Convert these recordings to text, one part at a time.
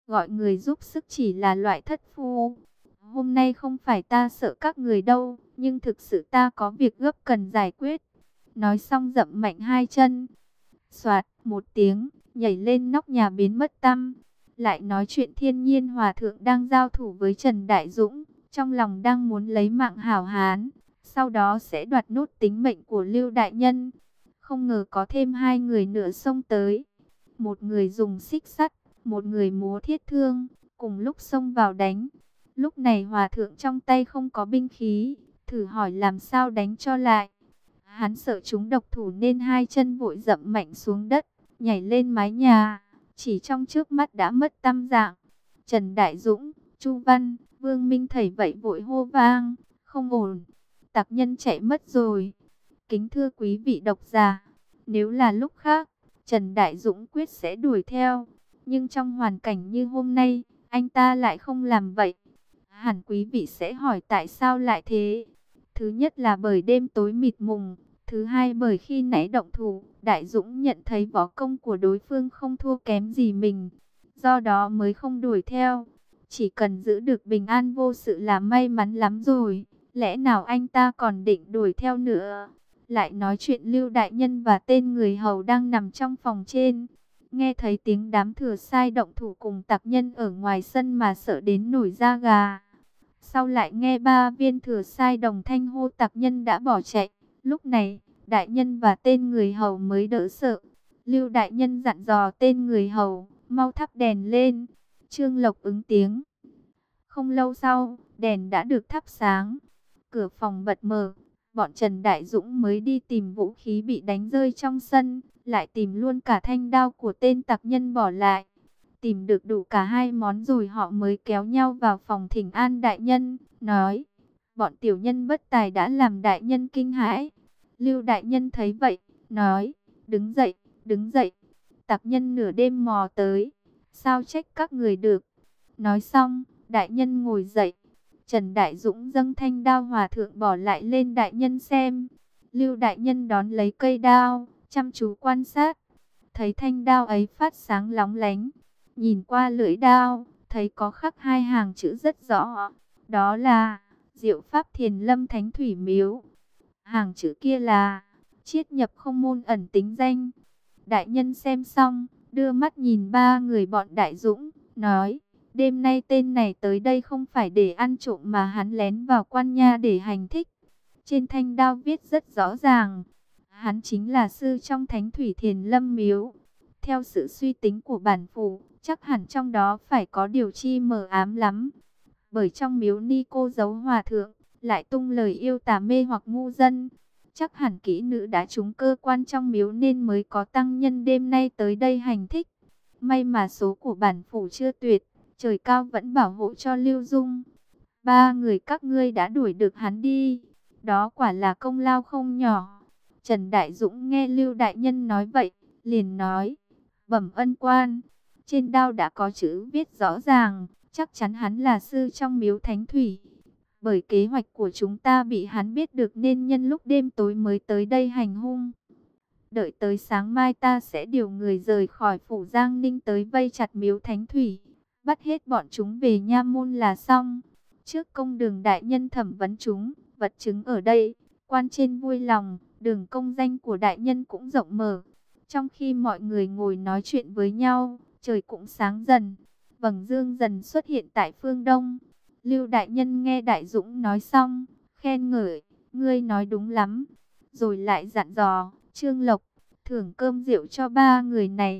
gọi người giúp sức chỉ là loại thất phu. Hôm nay không phải ta sợ các người đâu, nhưng thực sự ta có việc gấp cần giải quyết. Nói xong dậm mạnh hai chân. Soạt một tiếng, nhảy lên nóc nhà biến mất tăm. Lại nói chuyện Thiên Nhiên Hòa Thượng đang giao thủ với Trần Đại Dũng, trong lòng đang muốn lấy mạng hảo hán, sau đó sẽ đoạt nốt tính mệnh của Lưu Đại Nhân. Không ngờ có thêm hai người nữa xông tới. Một người dùng xích sắt, một người múa thiết thương, cùng lúc xông vào đánh. Lúc này Hòa Thượng trong tay không có binh khí, thử hỏi làm sao đánh cho lại. Hắn sợ chúng độc thủ nên hai chân vội dậm mạnh xuống đất, nhảy lên mái nhà, chỉ trong trước mắt đã mất tăm dạng. Trần Đại Dũng, Chu Văn, Vương Minh thấy vậy vội hô vang, không ổn, tặc nhân chạy mất rồi. Kính thưa quý vị độc giả, nếu là lúc khác, Trần Đại Dũng quyết sẽ đuổi theo, nhưng trong hoàn cảnh như hôm nay, anh ta lại không làm vậy. Hẳn quý vị sẽ hỏi tại sao lại thế. Thứ nhất là bởi đêm tối mịt mùng, thứ hai bởi khi nãy động thủ, Đại Dũng nhận thấy võ công của đối phương không thua kém gì mình, do đó mới không đuổi theo. Chỉ cần giữ được bình an vô sự là may mắn lắm rồi, lẽ nào anh ta còn định đuổi theo nữa. Lại nói chuyện Lưu Đại Nhân và tên người hầu đang nằm trong phòng trên, nghe thấy tiếng đám thừa sai động thủ cùng tặc nhân ở ngoài sân mà sợ đến nổi da gà. Sau lại nghe ba viên thừa sai đồng thanh hô tặc nhân đã bỏ chạy. Lúc này, đại nhân và tên người hầu mới đỡ sợ. Lưu Đại Nhân dặn dò tên người hầu, mau thắp đèn lên. Trương Lộc ứng tiếng. Không lâu sau, đèn đã được thắp sáng. Cửa phòng bật mở. Bọn Trần Đại Dũng mới đi tìm vũ khí bị đánh rơi trong sân, lại tìm luôn cả thanh đao của tên tặc nhân bỏ lại. Tìm được đủ cả hai món rồi họ mới kéo nhau vào phòng thỉnh an đại nhân, nói: bọn tiểu nhân bất tài đã làm đại nhân kinh hãi. Lưu Đại Nhân thấy vậy, nói: đứng dậy, đứng dậy. Tặc nhân nửa đêm mò tới, sao trách các người được. Nói xong, đại nhân ngồi dậy. Trần Đại Dũng dâng thanh đao Hòa Thượng bỏ lại lên đại nhân xem. Lưu Đại Nhân đón lấy cây đao, chăm chú quan sát. Thấy thanh đao ấy phát sáng lóng lánh. Nhìn qua lưỡi đao, thấy có khắc hai hàng chữ rất rõ. Đó là Diệu Pháp Thiền Lâm Thánh Thủy Miếu. Hàng chữ kia là chiết nhập không môn ẩn tính danh. Đại nhân xem xong, đưa mắt nhìn ba người bọn Đại Dũng, nói: đêm nay tên này tới đây không phải để ăn trộm mà hắn lén vào quan nha để hành thích. Trên thanh đao viết rất rõ ràng, hắn chính là sư trong Thánh Thủy Thiền Lâm Miếu. Theo sự suy tính của bản phủ, chắc hẳn trong đó phải có điều chi mờ ám lắm. Bởi trong miếu ni cô giấu hòa thượng, lại tung lời yêu tà mê hoặc ngu dân. Chắc hẳn kỹ nữ đã trúng cơ quan trong miếu nên mới có tăng nhân đêm nay tới đây hành thích. May mà số của bản phủ chưa tuyệt, trời cao vẫn bảo hộ cho Lưu Dung. Ba người các ngươi đã đuổi được hắn đi, đó quả là công lao không nhỏ. Trần Đại Dũng nghe Lưu Đại Nhân nói vậy, liền nói: bẩm ân quan, trên đao đã có chữ viết rõ ràng, chắc chắn hắn là sư trong miếu Thánh Thủy. Bởi kế hoạch của chúng ta bị hắn biết được nên nhân lúc đêm tối mới tới đây hành hung. Đợi tới sáng mai ta sẽ điều người rời khỏi phủ Giang Ninh tới vây chặt miếu Thánh Thủy, bắt hết bọn chúng về nha môn là xong. Trước công đường đại nhân thẩm vấn chúng, vật chứng ở đây, quan trên vui lòng, đường công danh của đại nhân cũng rộng mở. Trong khi mọi người ngồi nói chuyện với nhau, trời cũng sáng dần, vầng dương dần xuất hiện tại phương đông. Lưu Đại Nhân nghe Đại Dũng nói xong, khen ngợi: ngươi nói đúng lắm. Rồi lại dặn dò: Trương Lộc, thưởng cơm rượu cho ba người này.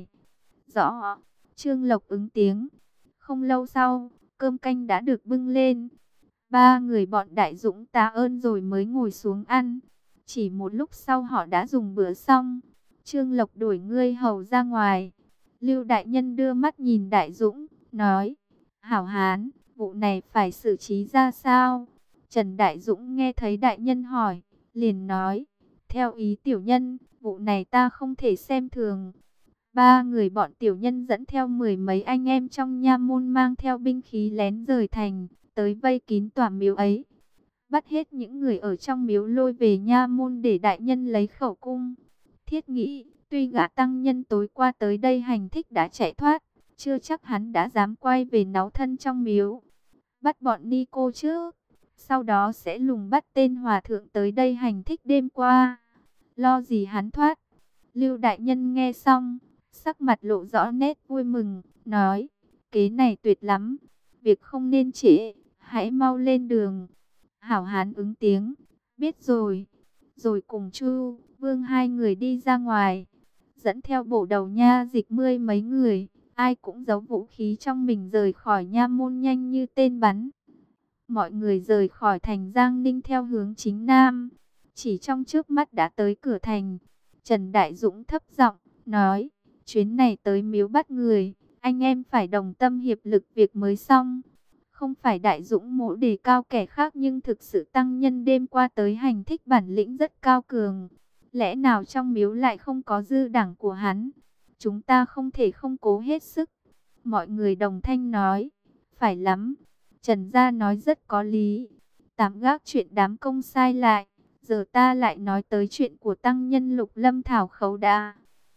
Rõ. Trương Lộc ứng tiếng. Không lâu sau, cơm canh đã được bưng lên. Ba người bọn Đại Dũng tạ ơn rồi mới ngồi xuống ăn. Chỉ một lúc sau họ đã dùng bữa xong. Trương Lộc đuổi ngươi hầu ra ngoài. Lưu Đại Nhân đưa mắt nhìn Đại Dũng, nói: hảo hán, vụ này phải xử trí ra sao? Trần Đại Dũng nghe thấy đại nhân hỏi, liền nói: theo ý tiểu nhân, vụ này ta không thể xem thường. Ba người bọn tiểu nhân dẫn theo mười mấy anh em trong nha môn mang theo binh khí lén rời thành, tới vây kín tòa miếu ấy. Bắt hết những người ở trong miếu lôi về nha môn để đại nhân lấy khẩu cung. Thiết nghĩ, tuy gã tăng nhân tối qua tới đây hành thích đã chạy thoát, chưa chắc hắn đã dám quay về náu thân trong miếu. Bắt bọn ni cô trước, sau đó sẽ lùng bắt tên hòa thượng tới đây hành thích đêm qua. Lo gì hắn thoát. Lưu đại nhân nghe xong, sắc mặt lộ rõ nét vui mừng, nói, kế này tuyệt lắm, việc không nên trễ, hãy mau lên đường. Hảo hán ứng tiếng, biết rồi. Rồi cùng Chu, Vương hai người đi ra ngoài, dẫn theo bổ đầu nha dịch 10 mấy người, ai cũng giấu vũ khí trong mình rời khỏi nha môn nhanh như tên bắn. Mọi người rời khỏi thành Giang Ninh theo hướng chính nam, chỉ trong trước mắt đã tới cửa thành. Trần Đại Dũng thấp giọng nói, chuyến này tới miếu bắt người, anh em phải đồng tâm hiệp lực việc mới xong. Không phải Đại Dũng mỗ đề cao kẻ khác, nhưng thực sự tăng nhân đêm qua tới hành thích bản lĩnh rất cao cường. Lẽ nào trong miếu lại không có dư đảng của hắn? Chúng ta không thể không cố hết sức. Mọi người đồng thanh nói, phải lắm. Trần Gia nói rất có lý. Tạm gác chuyện đám công sai lại. Giờ ta lại nói tới chuyện của tăng nhân Lục Lâm Thảo Khấu đã.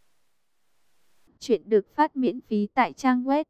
Chuyện được phát miễn phí tại trang web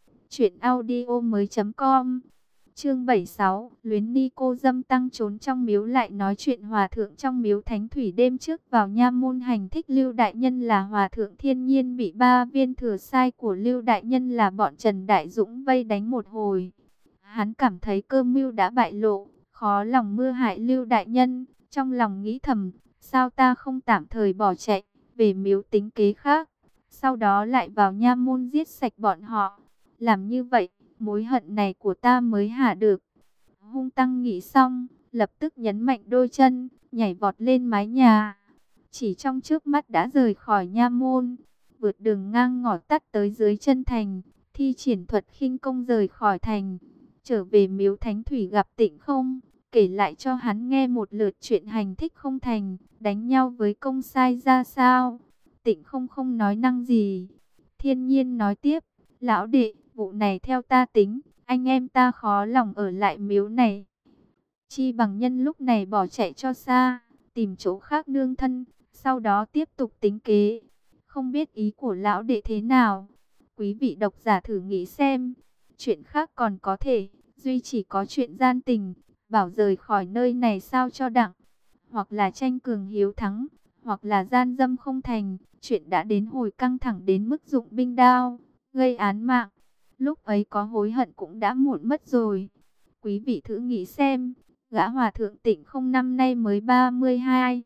truyệnaudiomoi.com. Chương 76, Luyến Ni cô dâm tăng trốn trong miếu lại nói chuyện hòa thượng trong miếu Thánh Thủy đêm trước vào nha môn hành thích Lưu đại nhân là hòa thượng Thiên Nhiên bị 3 viên thừa sai của Lưu đại nhân là bọn Trần Đại Dũng vây đánh một hồi. Hắn cảm thấy cơ mưu đã bại lộ, khó lòng mưa hại Lưu đại nhân, trong lòng nghĩ thầm, sao ta không tạm thời bỏ chạy, về miếu tính kế khác, sau đó lại vào nha môn giết sạch bọn họ. Làm như vậy, mối hận này của ta mới hả được. Hung tăng nghĩ xong, lập tức nhấn mạnh đôi chân, nhảy vọt lên mái nhà. Chỉ trong trước mắt đã rời khỏi nha môn, vượt đường ngang ngõ tắt tới dưới chân thành, thi triển thuật khinh công rời khỏi thành. Trở về miếu Thánh Thủy gặp Tịnh Không, kể lại cho hắn nghe một lượt chuyện hành thích không thành, đánh nhau với công sai ra sao. Tịnh Không không nói năng gì. Thiên Nhiên nói tiếp, lão đệ, vụ này theo ta tính, anh em ta khó lòng ở lại miếu này. Chi bằng nhân lúc này bỏ chạy cho xa, tìm chỗ khác nương thân, sau đó tiếp tục tính kế. Không biết ý của lão đệ thế nào? Quý vị độc giả thử nghĩ xem. Chuyện khác còn có thể, duy chỉ có chuyện gian tình, bảo rời khỏi nơi này sao cho đặng. Hoặc là tranh cường hiếu thắng, hoặc là gian dâm không thành. Chuyện đã đến hồi căng thẳng đến mức dụng binh đao, gây án mạng. Lúc ấy có hối hận cũng đã muộn mất rồi. Quý vị thử nghĩ xem, gã hòa thượng Tịnh Không năm nay mới 32,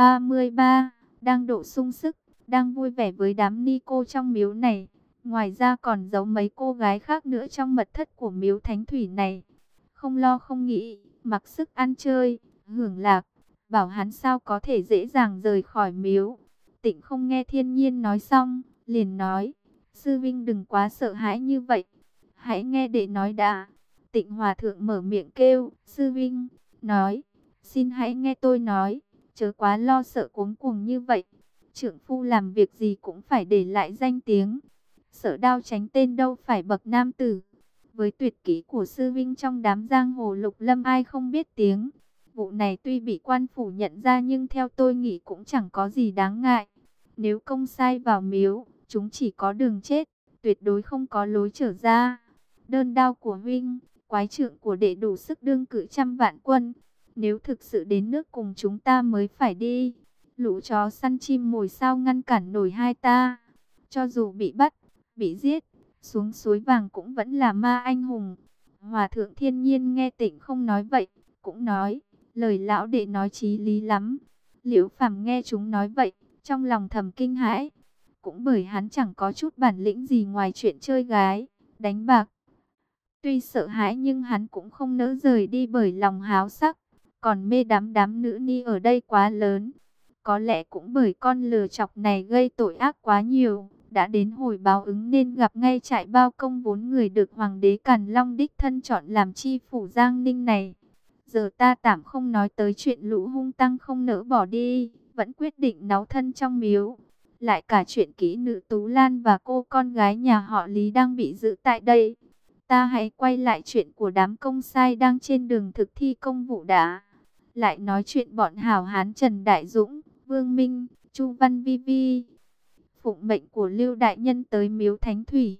33, đang độ sung sức, đang vui vẻ với đám ni cô trong miếu này. Ngoài ra còn giấu mấy cô gái khác nữa trong mật thất của miếu Thánh Thủy này. Không lo không nghĩ, mặc sức ăn chơi, hưởng lạc, bảo hắn sao có thể dễ dàng rời khỏi miếu. Tịnh Không nghe Thiên Nhiên nói xong, liền nói, sư vinh đừng quá sợ hãi như vậy. Hãy nghe đệ nói đã. Tịnh Hòa Thượng mở miệng kêu, sư vinh, nói, xin hãy nghe tôi nói, chớ quá lo sợ cuống cuồng như vậy. Trưởng phu làm việc gì cũng phải để lại danh tiếng. Sợ đao tránh tên đâu phải bậc nam tử. Với tuyệt kỹ của sư vinh trong đám giang hồ Lục Lâm ai không biết tiếng. Vụ này tuy bị quan phủ nhận ra nhưng theo tôi nghĩ cũng chẳng có gì đáng ngại. Nếu công sai vào miếu, chúng chỉ có đường chết, tuyệt đối không có lối trở ra. Đơn đao của huynh, quái trượng của đệ đủ sức đương cự trăm vạn quân. Nếu thực sự đến nước cùng chúng ta mới phải đi. Lũ chó săn chim mồi sao ngăn cản nổi hai ta. Cho dù bị bắt, bị giết, xuống suối vàng cũng vẫn là ma anh hùng. Hòa thượng Thiên Nhiên nghe Tịnh Không nói vậy, cũng nói, lời lão đệ nói chí lý lắm. Liễu Phàm nghe chúng nói vậy, trong lòng thầm kinh hãi. Cũng bởi hắn chẳng có chút bản lĩnh gì ngoài chuyện chơi gái, đánh bạc. Tuy sợ hãi nhưng hắn cũng không nỡ rời đi bởi lòng háo sắc. Còn mê đám nữ ni ở đây quá lớn. Có lẽ cũng bởi con lừa chọc này gây tội ác quá nhiều. Đã đến hồi báo ứng nên gặp ngay trại bao công vốn người được Hoàng đế Càn Long đích thân chọn làm chi phủ Giang Ninh này. Giờ ta tạm không nói tới chuyện lũ hung tăng không nỡ bỏ đi, vẫn quyết định náu thân trong miếu. Lại cả chuyện kỹ nữ Tú Lan và cô con gái nhà họ Lý đang bị giữ tại đây. Ta hãy quay lại chuyện của đám công sai đang trên đường thực thi công vụ đã. Lại nói chuyện bọn hảo hán Trần Đại Dũng, Vương Minh, Chu Văn Vi Vi. Phụng mệnh của Lưu đại nhân tới miếu Thánh Thủy.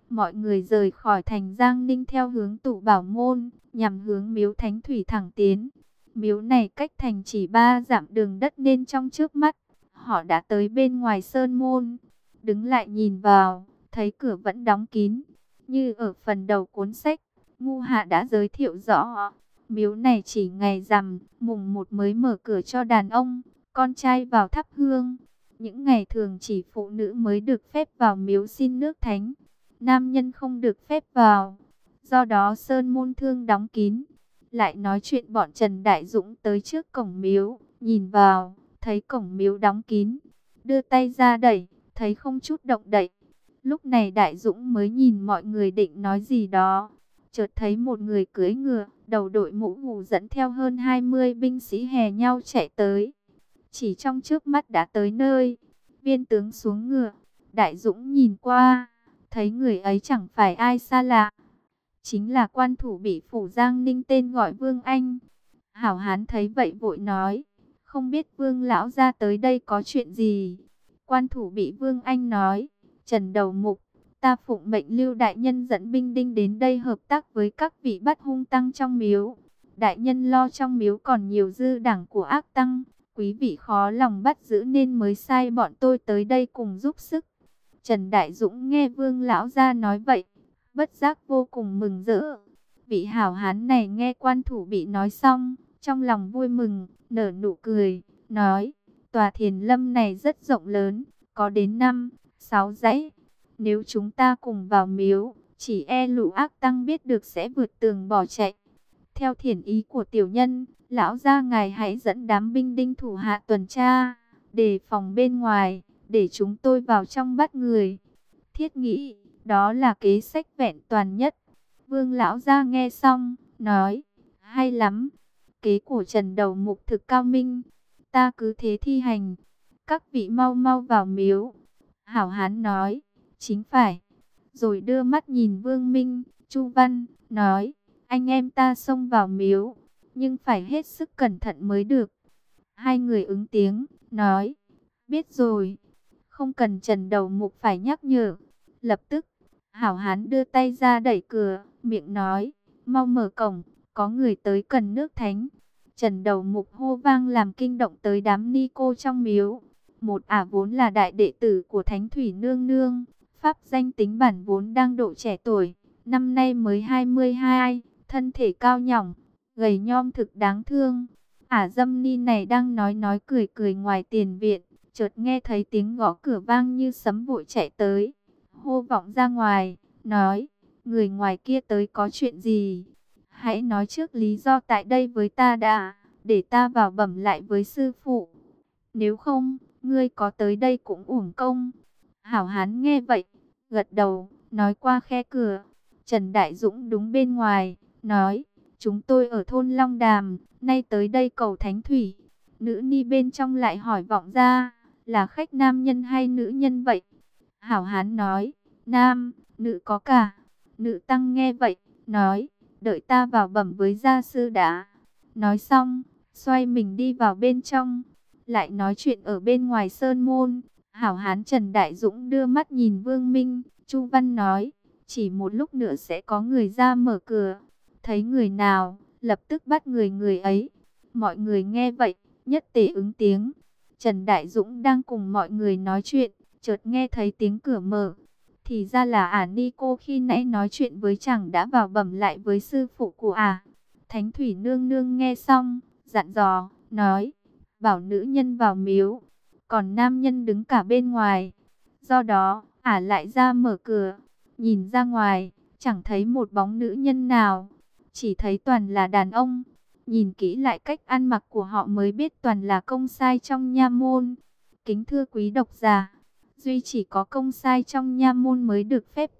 Mọi người rời khỏi thành Giang Ninh theo hướng Tụ Bảo Môn, nhằm hướng miếu Thánh Thủy thẳng tiến. Miếu này cách thành chỉ 3 dặm đường đất nên trong trước mắt, họ đã tới bên ngoài sơn môn. Đứng lại nhìn vào, thấy cửa vẫn đóng kín. Như ở phần đầu cuốn sách, Ngu Hạ đã giới thiệu rõ. Miếu này chỉ ngày rằm, mùng 1 mới mở cửa cho đàn ông, con trai vào thắp hương. Những ngày thường chỉ phụ nữ mới được phép vào miếu xin nước thánh. Nam nhân không được phép vào. Do đó sơn môn thương đóng kín. Lại nói chuyện bọn Trần Đại Dũng tới trước cổng miếu, nhìn vào, thấy cổng miếu đóng kín. Đưa tay ra đẩy, thấy không chút động đậy. Lúc này Đại Dũng mới nhìn mọi người định nói gì đó. Chợt thấy một người cưỡi ngựa, đầu đội mũ mù dẫn theo hơn 20 binh sĩ hè nhau chạy tới. Chỉ trong trước mắt đã tới nơi. Viên tướng xuống ngựa, Đại Dũng nhìn qua, thấy người ấy chẳng phải ai xa lạ. Chính là quan thủ bị phủ Giang Ninh tên gọi Vương Anh. Hảo Hán thấy vậy vội nói, không biết Vương lão ra tới đây có chuyện gì. Quan thủ bị Vương Anh nói, Trần Đầu Mục, ta phụng mệnh Lưu đại nhân dẫn binh đinh đến đây hợp tác với các vị bắt hung tăng trong miếu. Đại nhân lo trong miếu còn nhiều dư đảng của ác tăng, quý vị khó lòng bắt giữ nên mới sai bọn tôi tới đây cùng giúp sức. Trần Đại Dũng nghe Vương lão gia nói vậy, bất giác vô cùng mừng rỡ. Vị hảo hán này nghe quan thủ bị nói xong, trong lòng vui mừng, nở nụ cười, nói, tòa thiền lâm này rất rộng lớn, có đến 5-6 dãy. Nếu chúng ta cùng vào miếu, chỉ e lũ ác tăng biết được sẽ vượt tường bỏ chạy. Theo thiền ý của tiểu nhân, lão gia ngài hãy dẫn đám binh đinh thủ hạ tuần tra, đề phòng bên ngoài, để chúng tôi vào trong bắt người. Thiết nghĩ, đó là kế sách vẹn toàn nhất. Vương lão gia nghe xong, nói, hay lắm, kế của Trần Đầu Mục thực cao minh, ta cứ thế thi hành. Các vị mau mau vào miếu. Hảo hán nói, chính phải. Rồi đưa mắt nhìn Vương Minh, Chu Văn, nói, anh em ta xông vào miếu, nhưng phải hết sức cẩn thận mới được. Hai người ứng tiếng, nói, biết rồi, không cần Trần Đầu Mục phải nhắc nhở. Lập tức, Hảo hán đưa tay ra đẩy cửa, miệng nói, mau mở cổng, có người tới cần nước thánh. Trần Đầu Mục hô vang làm kinh động tới đám ni cô trong miếu. Một ả vốn là đại đệ tử của Thánh Thủy Nương Nương, pháp danh tính bản vốn đang độ trẻ tuổi, năm nay mới 22, thân thể cao nhỏng, gầy nhom thực đáng thương. Ả dâm ni này đang nói cười cười ngoài tiền viện, chợt nghe thấy tiếng gõ cửa vang như sấm vội chạy tới, hô vọng ra ngoài, nói, người ngoài kia tới có chuyện gì? Hãy nói trước lý do tại đây với ta đã, để ta vào bẩm lại với sư phụ. Nếu không, ngươi có tới đây cũng uổng công. Hảo hán nghe vậy, gật đầu, nói qua khe cửa. Trần Đại Dũng đúng bên ngoài, nói, chúng tôi ở thôn Long Đàm, nay tới đây cầu Thánh Thủy. Nữ ni bên trong lại hỏi vọng ra, là khách nam nhân hay nữ nhân vậy? Hảo hán nói, nam, nữ có cả. Nữ tăng nghe vậy, nói, đợi ta vào bẩm với gia sư đã. Nói xong, xoay mình đi vào bên trong, lại nói chuyện ở bên ngoài sơn môn. Hảo hán Trần Đại Dũng đưa mắt nhìn Vương Minh, Chu Văn nói, chỉ một lúc nữa sẽ có người ra mở cửa. Thấy người nào, lập tức bắt người ấy. Mọi người nghe vậy, nhất tề ứng tiếng. Trần Đại Dũng đang cùng mọi người nói chuyện, chợt nghe thấy tiếng cửa mở. Thì ra là ả ni cô khi nãy nói chuyện với chàng đã vào bẩm lại với sư phụ của ả. Thánh Thủy Nương Nương nghe xong, dặn dò, nói, bảo nữ nhân vào miếu, còn nam nhân đứng cả bên ngoài. Do đó, ả lại ra mở cửa, nhìn ra ngoài, chẳng thấy một bóng nữ nhân nào, chỉ thấy toàn là đàn ông. Nhìn kỹ lại cách ăn mặc của họ mới biết toàn là công sai trong nha môn. Kính thưa quý độc giả, duy chỉ có công sai trong nha môn mới được phép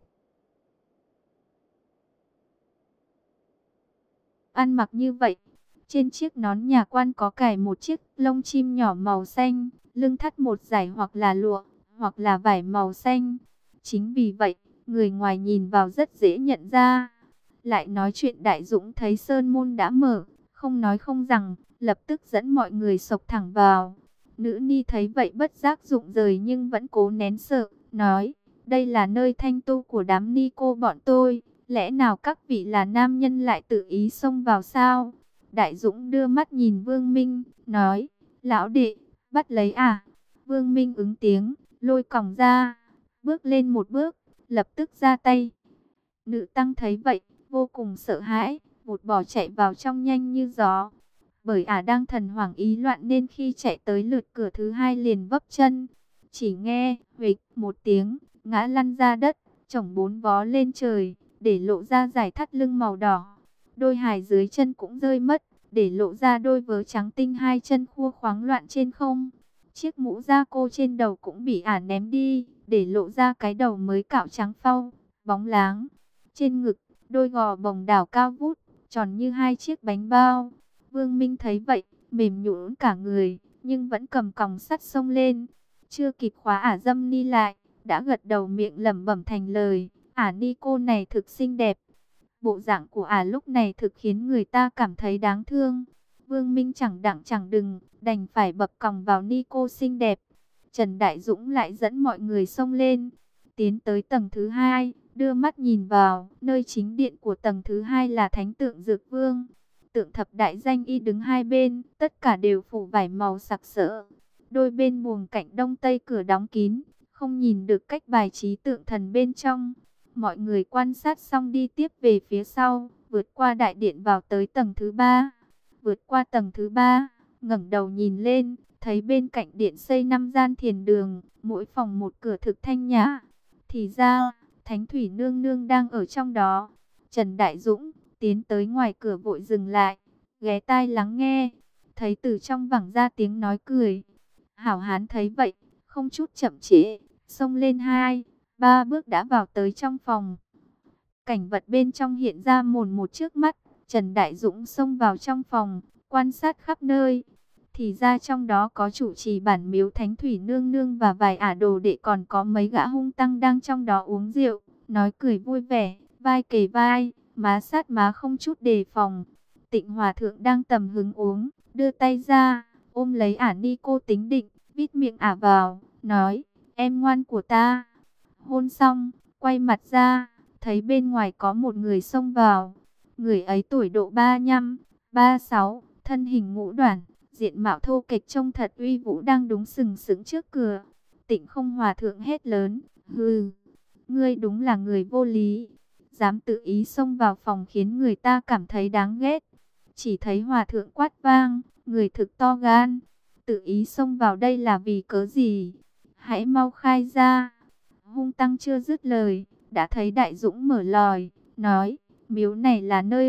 ăn mặc như vậy. Trên chiếc nón nhà quan có cài một chiếc lông chim nhỏ màu xanh, lưng thắt một dải hoặc là lụa, hoặc là vải màu xanh. Chính vì vậy, người ngoài nhìn vào rất dễ nhận ra. Lại nói chuyện Đại Dũng thấy sơn môn đã mở, không nói không rằng, lập tức dẫn mọi người xộc thẳng vào. Nữ ni thấy vậy bất giác rụng rời nhưng vẫn cố nén sợ, nói, đây là nơi thanh tu của đám ni cô bọn tôi. Lẽ nào các vị là nam nhân lại tự ý xông vào sao? Đại Dũng đưa mắt nhìn Vương Minh, nói, lão đệ, bắt lấy à? Vương Minh ứng tiếng, lôi còng ra, bước lên một bước, lập tức ra tay. Nữ tăng thấy vậy, vô cùng sợ hãi, vụt bỏ chạy vào trong nhanh như gió. Bởi ả đang thần hoảng ý loạn nên khi chạy tới lượt cửa thứ hai liền vấp chân. Chỉ nghe, huỵch một tiếng, ngã lăn ra đất, chổng bốn vó lên trời, để lộ ra dải thắt lưng màu đỏ. Đôi hài dưới chân cũng rơi mất, để lộ ra đôi vớ trắng tinh hai chân khua khoáng loạn trên không. Chiếc mũ da cô trên đầu cũng bị ả ném đi, để lộ ra cái đầu mới cạo trắng phau, bóng láng. Trên ngực, đôi gò bồng đảo cao vút, tròn như hai chiếc bánh bao. Vương Minh thấy vậy, mềm nhũn cả người, nhưng vẫn cầm còng sắt xông lên. Chưa kịp khóa ả dâm ni lại, đã gật đầu miệng lẩm bẩm thành lời, ả ni cô này thực xinh đẹp. Bộ dạng của ả lúc này thực khiến người ta cảm thấy đáng thương. Vương Minh chẳng đặng chẳng đừng, đành phải bập còng vào ni cô xinh đẹp. Trần Đại Dũng lại dẫn mọi người xông lên, tiến tới tầng thứ hai, đưa mắt nhìn vào, nơi chính điện của tầng thứ hai là thánh tượng Dược Vương. Tượng thập đại danh y đứng hai bên, tất cả đều phủ vải màu sặc sỡ. Đôi bên buồng cạnh đông tây cửa đóng kín, không nhìn được cách bài trí tượng thần bên trong. Mọi người quan sát xong đi tiếp về phía sau, vượt qua đại điện vào tới tầng thứ ba. Vượt qua tầng thứ ba, ngẩng đầu nhìn lên, thấy bên cạnh điện xây 5 gian thiền đường, mỗi phòng một cửa thực thanh nhã. Thì ra, Thánh Thủy Nương Nương đang ở trong đó. Trần Đại Dũng tiến tới ngoài cửa vội dừng lại, ghé tai lắng nghe, thấy từ trong vẳng ra tiếng nói cười. Hảo Hán thấy vậy, không chút chậm trễ, xông lên 2, 3 bước đã vào tới trong phòng. Cảnh vật bên trong hiện ra mồn một trước mắt. Trần Đại Dũng xông vào trong phòng, quan sát khắp nơi. Thì ra trong đó có chủ trì bản miếu Thánh Thủy Nương Nương và vài ả đồ đệ, còn có mấy gã hung tăng đang trong đó uống rượu, nói cười vui vẻ, vai kề vai, má sát má không chút đề phòng. Tịnh Hòa Thượng đang tầm hứng uống, đưa tay ra, ôm lấy ả ni cô tính định, vít miệng ả vào, nói, em ngoan của ta. Hôn xong, quay mặt ra, thấy bên ngoài có một người xông vào. Người ấy tuổi độ 35, 36, thân hình ngũ đoản, diện mạo thô kệch trông thật uy vũ, đang đúng sừng sững trước cửa. Tịnh Không Hòa Thượng hét lớn, hừ, ngươi đúng là người vô lý, dám tự ý xông vào phòng khiến người ta cảm thấy đáng ghét. Chỉ thấy Hòa Thượng quát vang, người thực to gan, tự ý xông vào đây là vì cớ gì? Hãy mau khai ra. Hung tăng chưa dứt lời, đã thấy Đại Dũng mở lòi, nói, miếu này là nơi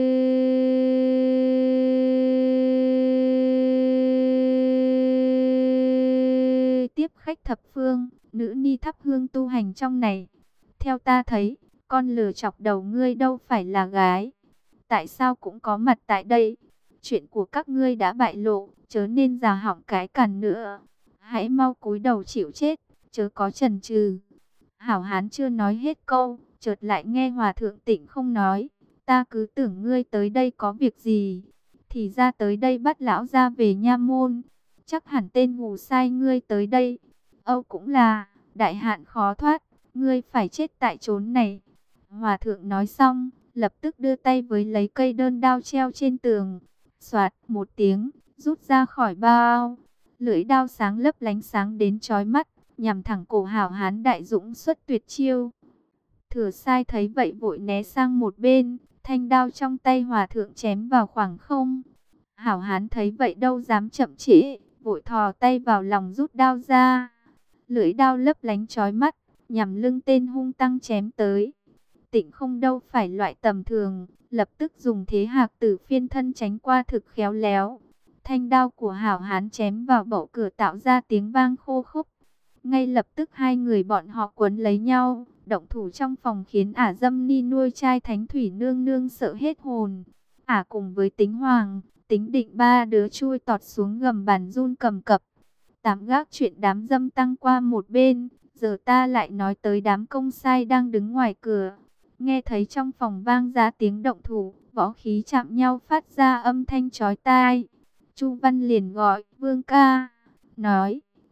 tiếp khách thập phương, nữ ni thắp hương tu hành trong này. Theo ta thấy, con lừa chọc đầu ngươi đâu phải là gái. Tại sao cũng có mặt tại đây? Chuyện của các ngươi đã bại lộ, chớ nên già hỏng cái cằn nữa. Hãy mau cúi đầu chịu chết, chớ có chần chừ. Hảo Hán chưa nói hết câu, chợt lại nghe Hòa Thượng Tịnh Không nói, ta cứ tưởng ngươi tới đây có việc gì, thì ra tới đây bắt lão ra về nha môn. Chắc hẳn tên ngủ sai ngươi tới đây. Âu cũng là, đại hạn khó thoát, ngươi phải chết tại chốn này. Hòa Thượng nói xong, lập tức đưa tay với lấy cây đơn đao treo trên tường, xoạt một tiếng, rút ra khỏi bao. Lưỡi đao sáng lấp lánh sáng đến chói mắt, nhằm thẳng cổ Hảo Hán Đại Dũng xuất tuyệt chiêu. Thừa Sai thấy vậy vội né sang một bên, thanh đao trong tay Hòa Thượng chém vào khoảng không. Hảo Hán thấy vậy đâu dám chậm trễ, vội thò tay vào lòng rút đao ra. Lưỡi đao lấp lánh chói mắt, nhằm lưng tên hung tăng chém tới. Tịnh Không đâu phải loại tầm thường, lập tức dùng thế hạc tử phiên thân tránh qua thực khéo léo. Thanh đao của Hảo Hán chém vào bậu cửa tạo ra tiếng vang khô khốc. Ngay lập tức hai người bọn họ quấn lấy nhau, động thủ trong phòng khiến ả dâm ni nuôi trai Thánh Thủy Nương Nương sợ hết hồn. Ả cùng với Tính Hoàng, Tính Định ba đứa chui tọt xuống gầm bàn run cầm cập. Tạm gác chuyện đám dâm tăng qua một bên, giờ ta lại nói tới đám công sai đang đứng ngoài cửa. Nghe thấy trong phòng vang ra tiếng động thủ, võ khí chạm nhau phát ra âm thanh chói tai. Chu Văn liền gọi, Vương ca, nói,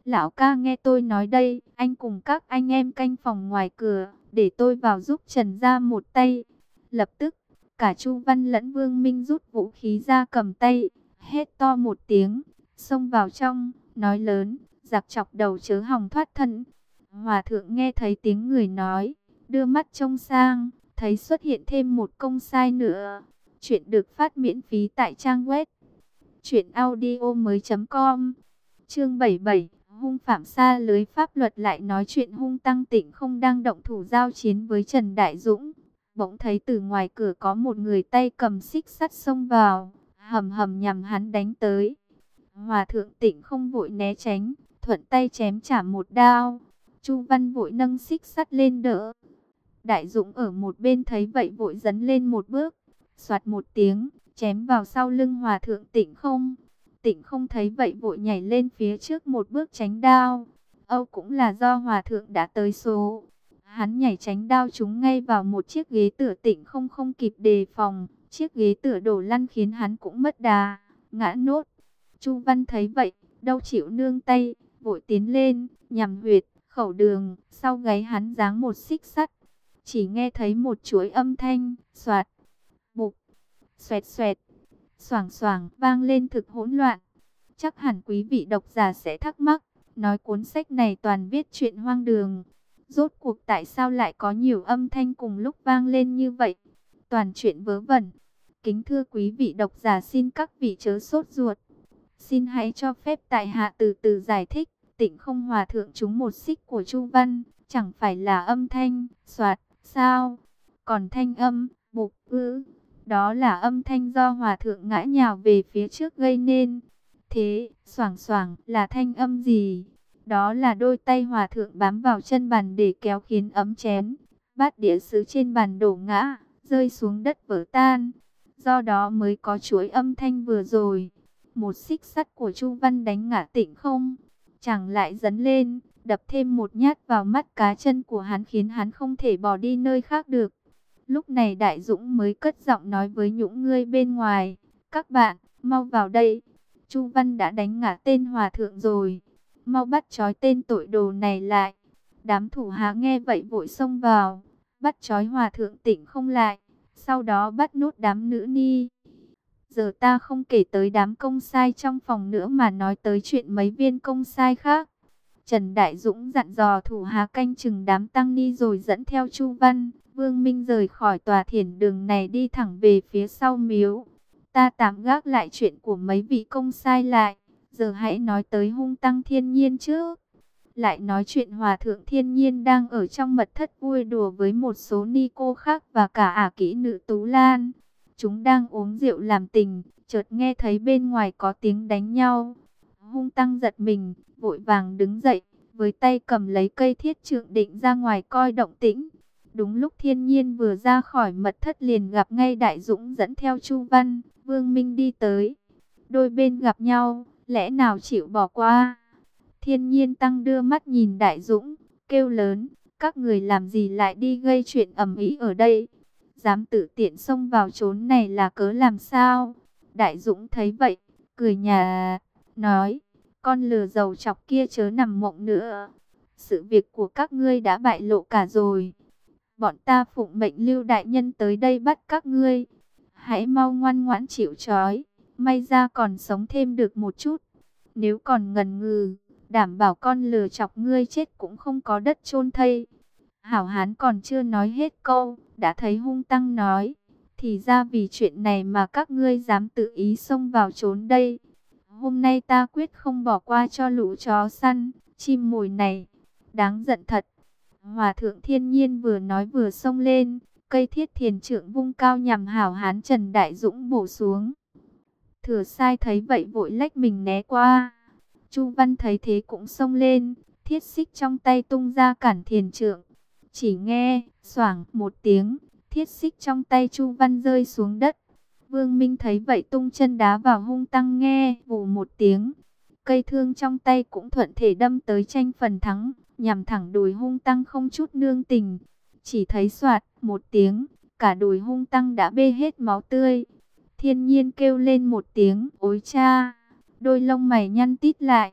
Lão ca nghe tôi nói đây, anh cùng các anh em canh phòng ngoài cửa, để tôi vào giúp Trần gia một tay. Lập tức, cả Chu Văn lẫn Vương Minh rút vũ khí ra cầm tay, hét to một tiếng, xông vào trong, nói lớn, giặc chọc đầu chớ hòng thoát thân. Hòa thượng nghe thấy tiếng người nói, đưa mắt trông sang, thấy xuất hiện thêm một công sai nữa. Chuyện được phát miễn phí tại trang web truyệnaudiomoi.com. Chương 77, hung phạm xa lưới pháp luật lại nói chuyện hung tăng Tịnh Không đang động thủ giao chiến với Trần Đại Dũng. Bỗng thấy từ ngoài cửa có một người tay cầm xích sắt xông vào, hầm hầm nhằm hắn đánh tới. Hòa thượng Tịnh Không vội né tránh, thuận tay chém trả một đao. Chu Văn vội nâng xích sắt lên đỡ. Đại Dũng ở một bên thấy vậy vội dấn lên một bước, xoạt một tiếng, chém vào sau lưng Hòa thượng Tịnh Không. Tịnh Không thấy vậy vội nhảy lên phía trước một bước tránh đao. Âu cũng là do Hòa thượng đã tới số. Hắn nhảy tránh đao trúng ngay vào một chiếc ghế tựa. Tịnh Không không kịp đề phòng, chiếc ghế tựa đổ lăn khiến hắn cũng mất đà, ngã nốt. Chu Văn thấy vậy, đâu chịu nương tay, vội tiến lên, nhằm huyệt, khẩu đường, sau gáy hắn giáng một xích sắt. Chỉ nghe thấy một chuỗi âm thanh, xoạt, bụp, xoẹt xoẹt, xoảng xoảng vang lên thực hỗn loạn. Chắc hẳn quý vị độc giả sẽ thắc mắc, nói cuốn sách này toàn viết chuyện hoang đường. Rốt cuộc tại sao lại có nhiều âm thanh cùng lúc vang lên như vậy? Toàn chuyện vớ vẩn. Kính thưa quý vị độc giả, xin các vị chớ sốt ruột. Xin hãy cho phép tại hạ từ từ giải thích. Tịnh Không hòa thượng trúng một xích của Chu Văn, chẳng phải là âm thanh xoạt sao? Còn thanh âm bụp đó là âm thanh do hòa thượng ngã nhào về phía trước gây nên. Thế xoảng xoảng là thanh âm gì? Đó là đôi tay hòa thượng bám vào chân bàn để kéo khiến ấm chén, bát đĩa sứ trên bàn đổ ngã, rơi xuống đất vỡ tan. Do đó mới có chuỗi âm thanh vừa rồi. Một xích sắt của Chu Văn đánh ngã Tịnh Không, chàng lại dấn lên, đập thêm một nhát vào mắt cá chân của hắn khiến hắn không thể bỏ đi nơi khác được. Lúc này Đại Dũng mới cất giọng nói với những người bên ngoài, các bạn, mau vào đây. Chu Văn đã đánh ngã tên hòa thượng rồi, mau bắt trói tên tội đồ này lại. Đám thủ hạ nghe vậy vội xông vào, bắt trói hòa thượng Tịnh Không lại, sau đó bắt nốt đám nữ ni. Giờ ta không kể tới đám công sai trong phòng nữa mà nói tới chuyện mấy viên công sai khác. Trần Đại Dũng dặn dò thủ hạ canh chừng đám tăng ni rồi dẫn theo Chu Văn, Vương Minh rời khỏi tòa thiền đường này đi thẳng về phía sau miếu. Ta tạm gác lại chuyện của mấy vị công sai lại, giờ hãy nói tới hung tăng Thiên Nhiên trước. Lại nói chuyện hòa thượng Thiên Nhiên đang ở trong mật thất vui đùa với một số ni cô khác và cả ả kỹ nữ Tú Lan. Chúng đang uống rượu làm tình, chợt nghe thấy bên ngoài có tiếng đánh nhau. Hung tăng giật mình, vội vàng đứng dậy, với tay cầm lấy cây thiết trượng định ra ngoài coi động tĩnh. Đúng lúc Thiên Nhiên vừa ra khỏi mật thất liền gặp ngay Đại Dũng dẫn theo Chu Văn, Vương Minh đi tới. Đôi bên gặp nhau, lẽ nào chịu bỏ qua? Thiên Nhiên tăng đưa mắt nhìn Đại Dũng, kêu lớn, các người làm gì lại đi gây chuyện ầm ĩ ở đây? Dám tự tiện xông vào chốn này là cớ làm sao? Đại Dũng thấy vậy, cười nhạt, nói, con lừa giàu chọc kia chớ nằm mộng nữa. Sự việc của các ngươi đã bại lộ cả rồi. Bọn ta phụng mệnh Lưu đại nhân tới đây bắt các ngươi. Hãy mau ngoan ngoãn chịu trói, may ra còn sống thêm được một chút. Nếu còn ngần ngừ, đảm bảo con lừa chọc ngươi chết cũng không có đất chôn thây. Hảo hán còn chưa nói hết câu, đã thấy hung tăng nói, thì ra vì chuyện này mà các ngươi dám tự ý xông vào trốn đây. Hôm nay ta quyết không bỏ qua cho lũ chó săn, chim mồi này. Đáng giận thật. Hòa thượng Thiên Nhiên vừa nói vừa xông lên, cây thiết thiền trượng vung cao nhằm hảo hán Trần Đại Dũng bổ xuống. Thừa sai thấy vậy vội lách mình né qua. Chu Văn thấy thế cũng xông lên, thiết xích trong tay tung ra cản thiền trượng. Chỉ nghe, xoảng một tiếng, thiết xích trong tay Chu Văn rơi xuống đất. Vương Minh thấy vậy tung chân đá vào hung tăng, nghe vù một tiếng. Cây thương trong tay cũng thuận thể đâm tới tranh phần thắng, nhằm thẳng đùi hung tăng không chút nương tình. Chỉ thấy xoạt một tiếng, cả đùi hung tăng đã bê hết máu tươi. Thiên Nhiên kêu lên một tiếng, ối cha, đôi lông mày nhăn tít lại.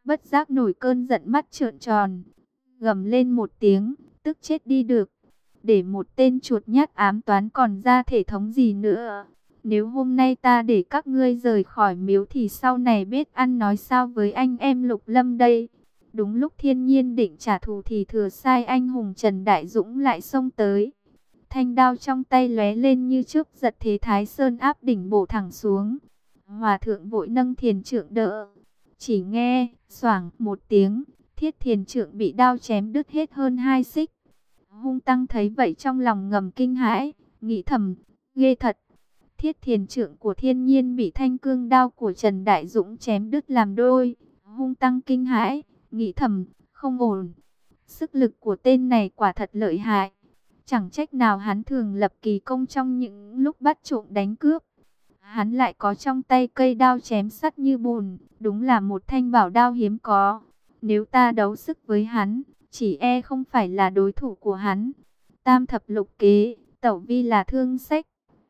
bất giác nổi cơn giận, mắt trợn tròn, gầm lên một tiếng, tức chết đi được. Để một tên chuột nhát ám toán còn ra thể thống gì nữa. Nếu hôm nay ta để các ngươi rời khỏi miếu thì sau này biết ăn nói sao với anh em Lục Lâm đây. Đúng lúc Thiên Nhiên định trả thù thì Thừa Sai anh hùng Trần Đại Dũng lại xông tới. Thanh đao trong tay lóe lên như chớp giật, thế Thái Sơn áp đỉnh bổ thẳng xuống. Hòa thượng vội nâng thiền trượng đỡ. Chỉ nghe xoảng một tiếng, thiết thiền trượng bị đao chém đứt hết hơn 2 xích. Hung Tăng thấy vậy trong lòng ngầm kinh hãi, nghĩ thầm, ghê thật. Thiết thiền trượng của Thiên Nhiên bị thanh cương đao của Trần Đại Dũng chém đứt làm đôi. Hung Tăng kinh hãi, nghĩ thầm, không ổn. Sức lực của tên này quả thật lợi hại. Chẳng trách nào hắn thường lập kỳ công trong những lúc bắt trộm đánh cướp. Hắn lại có trong tay cây đao chém sắt như bùn, đúng là một thanh bảo đao hiếm có. Nếu ta đấu sức với hắn, chỉ e không phải là đối thủ của hắn. Tam thập lục kế, tẩu vi là thương sách.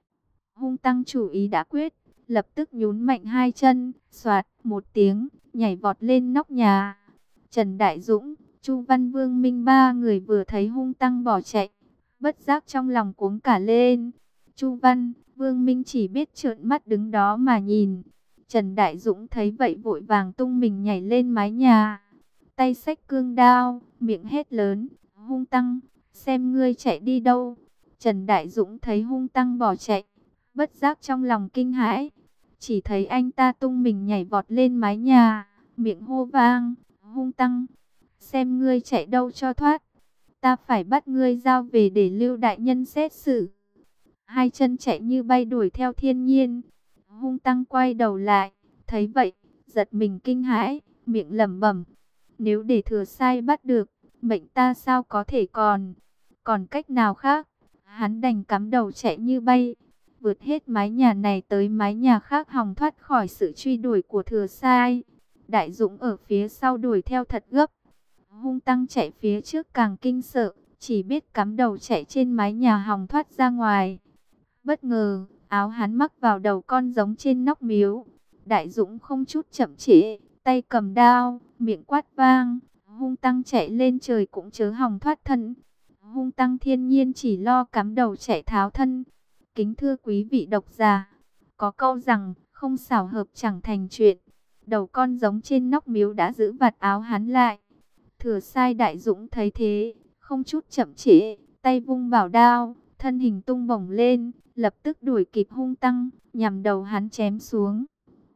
Hung Tăng chủ ý đã quyết, lập tức nhún mạnh hai chân, xoạt một tiếng, nhảy vọt lên nóc nhà. Trần Đại Dũng, Chu Văn, Vương Minh ba người vừa thấy Hung Tăng bỏ chạy, bất giác trong lòng cuống cả lên. Chu Văn, Vương Minh chỉ biết trợn mắt đứng đó mà nhìn. Trần Đại Dũng thấy vậy vội vàng tung mình nhảy lên mái nhà, tay xách cương đao, miệng hét lớn, Hung Tăng, xem ngươi chạy đi đâu. Trần Đại Dũng thấy Hung Tăng bỏ chạy, bất giác trong lòng kinh hãi, chỉ thấy anh ta tung mình nhảy vọt lên mái nhà, miệng hô vang, Hung Tăng, xem ngươi chạy đâu cho thoát, ta phải bắt ngươi giao về để Lưu đại nhân xét xử. Hai chân chạy như bay đuổi theo Thiên Nhiên. Hung Tăng quay đầu lại, thấy vậy, giật mình kinh hãi, miệng lẩm bẩm, nếu để Thừa Sai bắt được, mệnh ta sao có thể còn cách nào khác. Hắn đành cắm đầu chạy như bay, vượt hết mái nhà này tới mái nhà khác, hòng thoát khỏi sự truy đuổi của Thừa Sai. Đại Dũng ở phía sau đuổi theo thật gấp. Hung Tăng chạy phía trước càng kinh sợ, chỉ biết cắm đầu chạy trên mái nhà hòng thoát ra ngoài. Bất ngờ, áo hắn mắc vào đầu con giống trên nóc miếu. Đại Dũng không chút chậm trễ, tay cầm đao, miệng quát vang, Hung Tăng chạy lên trời cũng chớ hòng thoát thân. Hung Tăng Thiên Nhiên chỉ lo cắm đầu chạy tháo thân. Kính thưa quý vị độc giả, có câu rằng không xảo hợp chẳng thành chuyện. Đầu con giống trên nóc miếu đã giữ vạt áo hắn lại. Thừa Sai Đại Dũng thấy thế, không chút chậm trễ, tay vung bảo đao, thân hình tung bổng lên, lập tức đuổi kịp Hung Tăng, nhằm đầu hắn chém xuống.